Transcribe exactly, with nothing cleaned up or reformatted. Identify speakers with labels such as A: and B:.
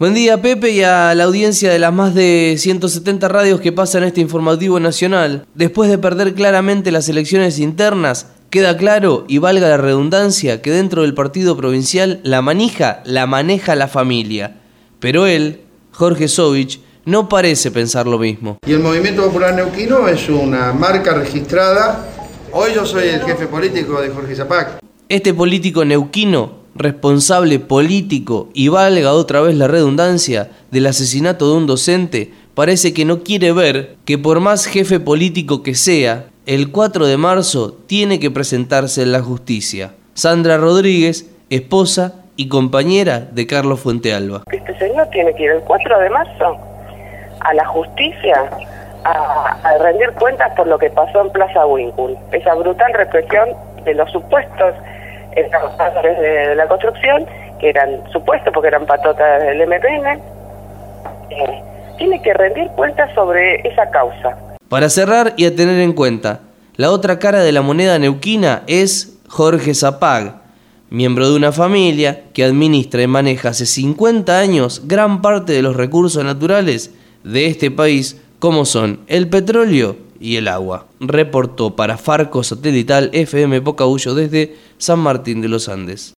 A: Buen día, Pepe, y a la audiencia de las más de ciento setenta radios que pasan este informativo nacional. Después de perder claramente las elecciones internas, queda claro, y valga la redundancia, que dentro del partido provincial la manija la maneja la familia. Pero él, Jorge Sovich, no parece pensar lo mismo.
B: Y el Movimiento Popular Neuquino es una marca registrada. Hoy yo soy el jefe político de Jorge Zapac.
A: Este político neuquino, responsable político y valga otra vez la redundancia del asesinato de un docente, parece que no quiere ver que por más jefe político que sea, el cuatro de marzo tiene que presentarse en la justicia. Sandra Rodríguez, esposa y compañera de Carlos Fuentealba.
C: Este señor tiene que ir el cuatro de marzo a la justicia a, a rendir cuentas por lo que pasó en Plaza Winkle, esa brutal represión de los supuestos trabajadores de, de la construcción, que eran supuestos porque eran patotas del M P N. Eh, tiene que rendir cuentas sobre esa causa.
A: Para cerrar y a tener en cuenta, la otra cara de la moneda neuquina es Jorge Zapac, miembro de una familia que administra y maneja hace cincuenta años gran parte de los recursos naturales de este país, como son el petróleo y el agua. Reportó para Farco Satelital F M Pocahullo desde San Martín de los Andes.